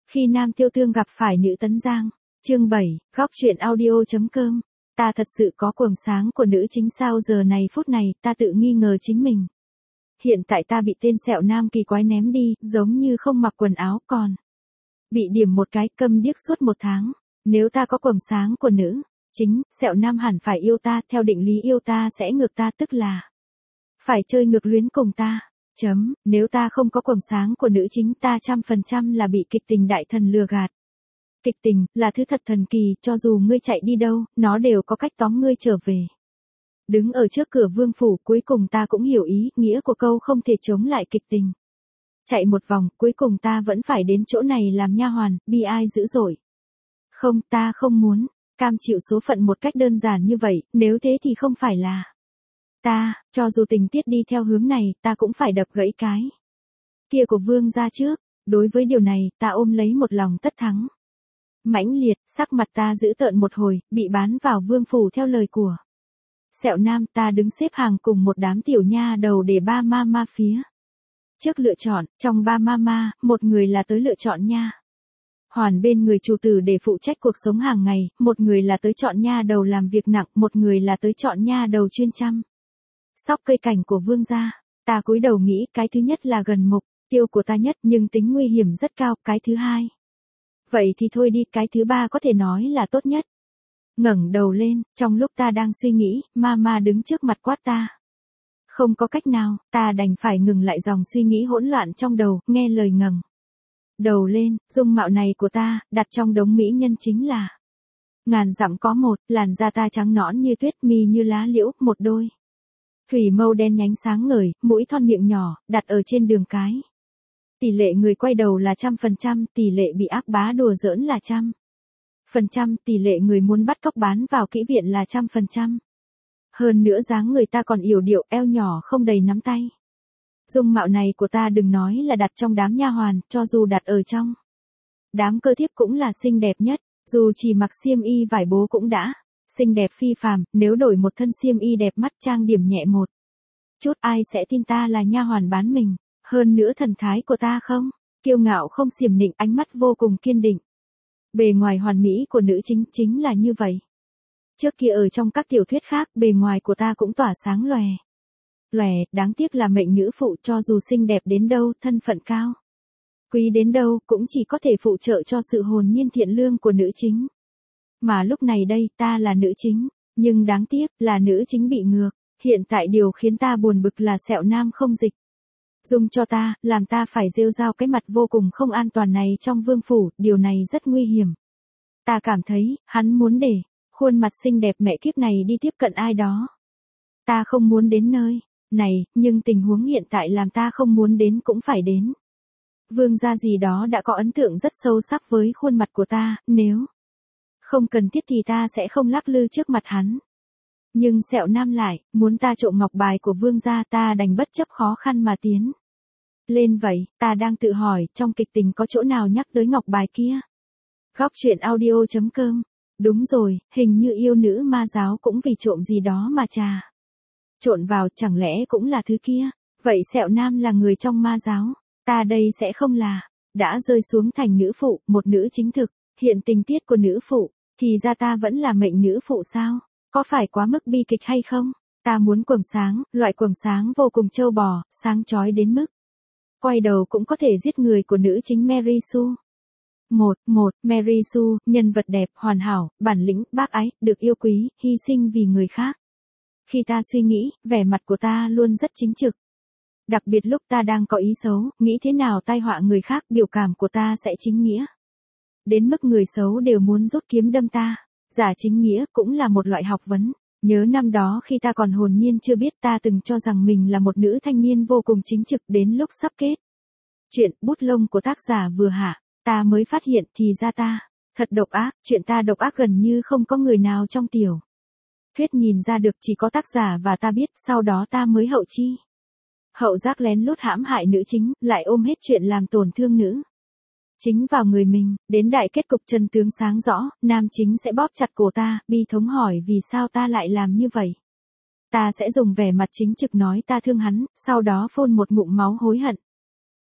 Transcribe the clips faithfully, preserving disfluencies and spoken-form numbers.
Khi Nam Tiêu Tương gặp phải nữ Tấn Giang. Chương bảy, góc truyện audio.com. Ta thật sự có quầng sáng của nữ chính sao? Giờ này phút này, ta tự nghi ngờ chính mình. Hiện tại ta bị tên sẹo nam kỳ quái ném đi, giống như không mặc quần áo còn. Bị điểm một cái, câm điếc suốt một tháng. Nếu ta có quầng sáng của nữ chính, sẹo nam hẳn phải yêu ta, theo định lý yêu ta sẽ ngược ta, tức là phải chơi ngược luyến cùng ta. Chấm, nếu ta không có quầng sáng của nữ chính, ta trăm phần trăm là bị kịch tình đại thần lừa gạt. Kịch tình là thứ thật thần kỳ, cho dù ngươi chạy đi đâu, nó đều có cách tóm ngươi trở về. Đứng ở trước cửa vương phủ, cuối cùng ta cũng hiểu ý nghĩa của câu không thể chống lại kịch tình. Chạy một vòng, cuối cùng ta vẫn phải đến chỗ này làm nha hoàn, bi ai dữ dội. Không, ta không muốn cam chịu số phận một cách đơn giản như vậy, nếu thế thì không phải là ta, cho dù tình tiết đi theo hướng này, ta cũng phải đập gãy cái kia của vương gia trước. Đối với điều này, ta ôm lấy một lòng tất thắng mãnh liệt, sắc mặt ta giữ tợn một hồi, bị bán vào vương phủ theo lời của sẹo nam. Ta đứng xếp hàng cùng một đám tiểu nha đầu để ba ma ma phía trước lựa chọn. Trong ba ma ma, một người là tới lựa chọn nha hoàn bên người chủ tử để phụ trách cuộc sống hàng ngày, một người là tới chọn nha đầu làm việc nặng, một người là tới chọn nha đầu chuyên chăm sóc cây cảnh của vương gia. Ta cúi đầu nghĩ cái thứ nhất là gần mục tiêu của ta nhất, nhưng tính nguy hiểm rất cao. Cái thứ hai, vậy thì thôi đi, cái thứ ba có thể nói là tốt nhất. Ngẩng đầu lên, trong lúc ta đang suy nghĩ, mama đứng trước mặt quát ta. Không có cách nào, ta đành phải ngừng lại dòng suy nghĩ hỗn loạn trong đầu, nghe lời ngẩng đầu lên. Dung mạo này của ta, đặt trong đống mỹ nhân chính là ngàn dặm có một. Làn da ta trắng nõn như tuyết, mi như lá liễu, một đôi thủy mâu đen nhánh sáng ngời, mũi thon miệng nhỏ, đặt ở trên đường cái. Tỷ lệ người quay đầu là trăm phần trăm, tỷ lệ bị ác bá đùa giỡn là trăm phần trăm, tỷ lệ người muốn bắt cóc bán vào kỹ viện là trăm phần trăm. Hơn nữa dáng người ta còn yểu điệu, eo nhỏ không đầy nắm tay. Dung mạo này của ta đừng nói là đặt trong đám nha hoàn, cho dù đặt ở trong đám cơ thiếp cũng là xinh đẹp nhất, dù chỉ mặc xiêm y vải bố cũng đã xinh đẹp phi phàm. Nếu đổi một thân xiêm y đẹp mắt, trang điểm nhẹ một chút, ai sẽ tin ta là nha hoàn bán mình. Hơn nữa thần thái của ta không kiêu ngạo không xiểm nịnh, ánh mắt vô cùng kiên định. Bề ngoài hoàn mỹ của nữ chính chính là như vậy. Trước kia ở trong các tiểu thuyết khác, bề ngoài của ta cũng tỏa sáng lòe lòe, đáng tiếc là mệnh nữ phụ, cho dù xinh đẹp đến đâu, thân phận cao quý đến đâu, cũng chỉ có thể phụ trợ cho sự hồn nhiên thiện lương của nữ chính. Mà lúc này đây, ta là nữ chính, nhưng đáng tiếc là nữ chính bị ngược. Hiện tại điều khiến ta buồn bực là sẹo nam không dịch dung cho ta, làm ta phải rêu rao cái mặt vô cùng không an toàn này trong vương phủ. Điều này rất nguy hiểm. Ta cảm thấy, hắn muốn để khuôn mặt xinh đẹp mẹ kiếp này đi tiếp cận ai đó. Ta không muốn đến nơi này, nhưng tình huống hiện tại làm ta không muốn đến cũng phải đến. Vương gia gì đó đã có ấn tượng rất sâu sắc với khuôn mặt của ta, nếu không cần thiết thì ta sẽ không lắc lư trước mặt hắn. Nhưng sẹo nam lại muốn ta trộm ngọc bài của vương gia, ta đành bất chấp khó khăn mà tiến lên. Vậy, ta đang tự hỏi, trong kịch tình có chỗ nào nhắc tới ngọc bài kia? Góc truyện audio.com. Đúng rồi, hình như yêu nữ ma giáo cũng vì trộm gì đó mà trà trộn vào, chẳng lẽ cũng là thứ kia? Vậy sẹo nam là người trong ma giáo, ta đây sẽ không là đã rơi xuống thành nữ phụ, một nữ chính thực hiện tình tiết của nữ phụ, thì ra ta vẫn là mệnh nữ phụ sao? Có phải quá mức bi kịch hay không? Ta muốn quầng sáng, loại quầng sáng vô cùng trâu bò, sáng chói đến mức quay đầu cũng có thể giết người của nữ chính Mary Sue. Một, một, Mary Sue, nhân vật đẹp, hoàn hảo, bản lĩnh, bác ái, được yêu quý, hy sinh vì người khác. Khi ta suy nghĩ, vẻ mặt của ta luôn rất chính trực. Đặc biệt lúc ta đang có ý xấu, nghĩ thế nào tai họa người khác, biểu cảm của ta sẽ chính nghĩa. Đến mức người xấu đều muốn rút kiếm đâm ta. Giả chính nghĩa cũng là một loại học vấn. Nhớ năm đó khi ta còn hồn nhiên chưa biết, ta từng cho rằng mình là một nữ thanh niên vô cùng chính trực. Đến lúc sắp kết chuyện, bút lông của tác giả vừa hạ, ta mới phát hiện thì ra ta thật độc ác. Chuyện ta độc ác gần như không có người nào trong tiểu thuyết nhìn ra được, chỉ có tác giả và ta biết. Sau đó ta mới hậu chi hậu giác lén lút hãm hại nữ chính, lại ôm hết chuyện làm tổn thương nữ chính vào người mình. Đến đại kết cục chân tướng sáng rõ, nam chính sẽ bóp chặt cổ ta, bi thống hỏi vì sao ta lại làm như vậy. Ta sẽ dùng vẻ mặt chính trực nói ta thương hắn, sau đó phun một ngụm máu hối hận.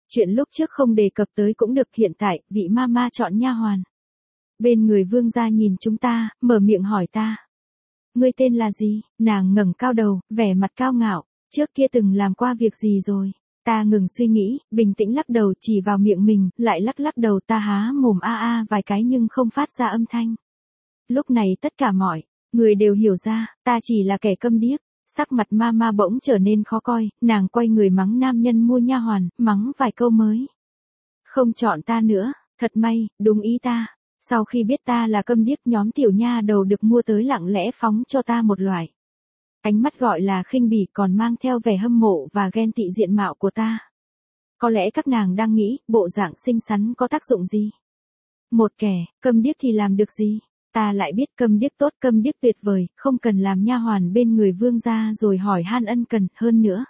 Chuyện lúc trước không đề cập tới cũng được, hiện tại, vị mama chọn nha hoàn. Bên người vương gia nhìn chúng ta, mở miệng hỏi ta. Ngươi tên là gì? Nàng ngẩng cao đầu, vẻ mặt cao ngạo, trước kia từng làm qua việc gì rồi? Ta ngừng suy nghĩ, bình tĩnh lắc đầu chỉ vào miệng mình, lại lắc lắc đầu, ta há mồm a a vài cái nhưng không phát ra âm thanh. Lúc này tất cả mọi người đều hiểu ra, ta chỉ là kẻ câm điếc. Sắc mặt mama bỗng trở nên khó coi, nàng quay người mắng nam nhân mua nha hoàn, mắng vài câu mới. Không chọn ta nữa, thật may, đúng ý ta. Sau khi biết ta là câm điếc, nhóm tiểu nha đầu được mua tới lặng lẽ phóng cho ta một loại ánh mắt gọi là khinh bỉ, còn mang theo vẻ hâm mộ và ghen tị diện mạo của ta. Có lẽ các nàng đang nghĩ, bộ dạng xinh xắn có tác dụng gì? Một kẻ câm điếc thì làm được gì? Ta lại biết câm điếc tốt, câm điếc tuyệt vời, không cần làm nha hoàn bên người vương gia rồi hỏi han ân cần hơn nữa.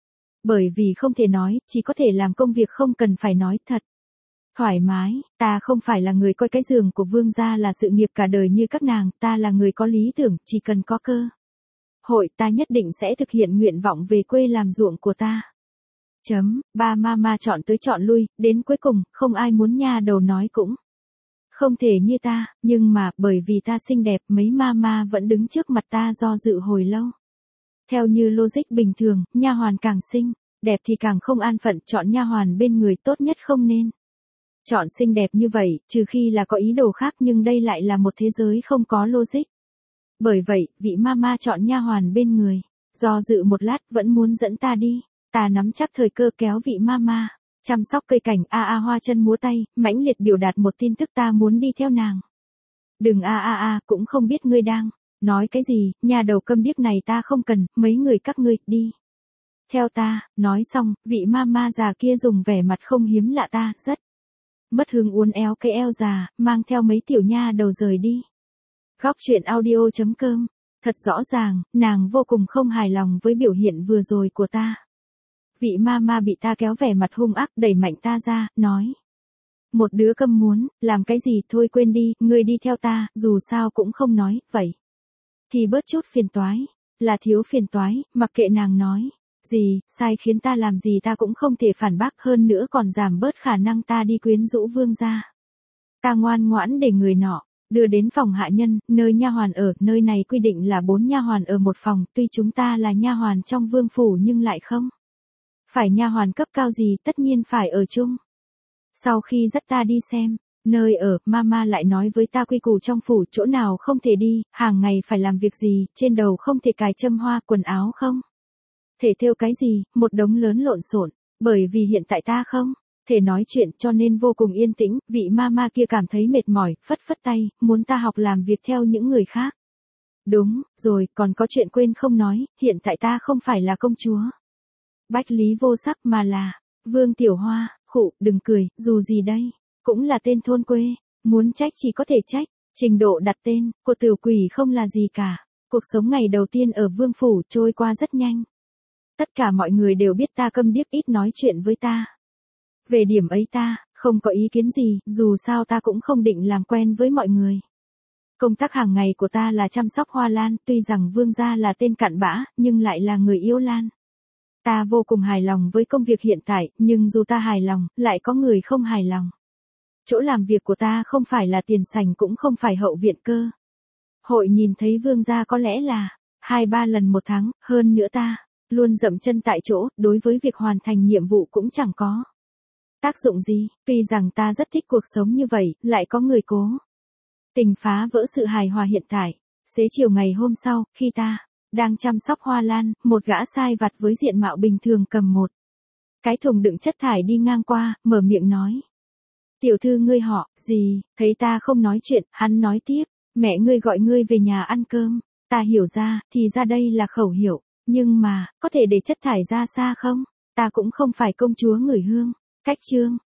Bởi vì không thể nói, chỉ có thể làm công việc không cần phải nói, thật thoải mái. Ta không phải là người coi cái giường của vương gia là sự nghiệp cả đời như các nàng, ta là người có lý tưởng, chỉ cần có cơ hội ta nhất định sẽ thực hiện nguyện vọng về quê làm ruộng của ta. Chấm, ba mama chọn tới chọn lui, đến cuối cùng, không ai muốn nha đầu nói cũng không thể như ta, nhưng mà, bởi vì ta xinh đẹp, mấy mama vẫn đứng trước mặt ta do dự hồi lâu. Theo như logic bình thường, nha hoàn càng xinh đẹp thì càng không an phận, chọn nha hoàn bên người tốt nhất không nên chọn xinh đẹp như vậy, trừ khi là có ý đồ khác, nhưng đây lại là một thế giới không có logic. Bởi vậy, vị mama chọn nha hoàn bên người, do dự một lát vẫn muốn dẫn ta đi. Ta nắm chắc thời cơ kéo vị mama chăm sóc cây cảnh a a hoa chân múa tay, mãnh liệt biểu đạt một tin tức, ta muốn đi theo nàng. Đừng a a a, cũng không biết ngươi đang nói cái gì, nhà đầu câm điếc này ta không cần, mấy người các ngươi đi theo ta. Nói xong, vị mama già kia dùng vẻ mặt không hiếm lạ, ta rất mất hứng uốn éo cái eo già, mang theo mấy tiểu nha đầu rời đi. Góc truyện audio chấm com. Thật rõ ràng, nàng vô cùng không hài lòng với biểu hiện vừa rồi của ta. Vị mama bị ta kéo vẻ mặt hung ác, đẩy mạnh ta ra, nói. Một đứa câm muốn, làm cái gì, thôi quên đi, ngươi đi theo ta, dù sao cũng không nói, vậy thì bớt chút phiền toái. Là thiếu phiền toái, mặc kệ nàng nói gì, sai khiến ta làm gì ta cũng không thể phản bác, hơn nữa còn giảm bớt khả năng ta đi quyến rũ vương gia. Ta ngoan ngoãn để người nọ đưa đến phòng hạ nhân, nơi nha hoàn ở, nơi này quy định là bốn nha hoàn ở một phòng, tuy chúng ta là nha hoàn trong vương phủ nhưng lại không phải nha hoàn cấp cao gì, tất nhiên phải ở chung. Sau khi dắt ta đi xem nơi ở, mama lại nói với ta quy củ trong phủ, chỗ nào không thể đi, hàng ngày phải làm việc gì, trên đầu không thể cài châm hoa, quần áo không thể thêu cái gì, một đống lớn lộn xộn. Bởi vì hiện tại ta không thể nói chuyện cho nên vô cùng yên tĩnh, vị mama kia cảm thấy mệt mỏi, phất phất tay, muốn ta học làm việc theo những người khác. Đúng, rồi, còn có chuyện quên không nói, hiện tại ta không phải là công chúa Bách Lý Vô Sắc mà là Vương Tiểu Hoa. Khụ, đừng cười, dù gì đây cũng là tên thôn quê, muốn trách chỉ có thể trách trình độ đặt tên của tiểu quỷ không là gì cả. Cuộc sống ngày đầu tiên ở vương phủ trôi qua rất nhanh. Tất cả mọi người đều biết ta câm điếc, ít nói chuyện với ta. Về điểm ấy ta không có ý kiến gì, dù sao ta cũng không định làm quen với mọi người. Công tác hàng ngày của ta là chăm sóc hoa lan, tuy rằng vương gia là tên cặn bã, nhưng lại là người yêu lan. Ta vô cùng hài lòng với công việc hiện tại, nhưng dù ta hài lòng, lại có người không hài lòng. Chỗ làm việc của ta không phải là tiền sảnh, cũng không phải hậu viện cơ. Hội nhìn thấy vương gia có lẽ là hai ba lần một tháng, hơn nữa ta luôn dậm chân tại chỗ, đối với việc hoàn thành nhiệm vụ cũng chẳng có tác dụng gì. Tuy rằng ta rất thích cuộc sống như vậy, lại có người cố tình phá vỡ sự hài hòa hiện tại. Xế chiều ngày hôm sau, khi ta đang chăm sóc hoa lan, một gã sai vặt với diện mạo bình thường cầm một cái thùng đựng chất thải đi ngang qua, mở miệng nói. Tiểu thư ngươi họ gì? Thấy ta không nói chuyện, hắn nói tiếp. Mẹ ngươi gọi ngươi về nhà ăn cơm. Ta hiểu ra, thì ra đây là khẩu hiệu. Nhưng mà, có thể để chất thải ra xa không? Ta cũng không phải công chúa người hương. Cách chương.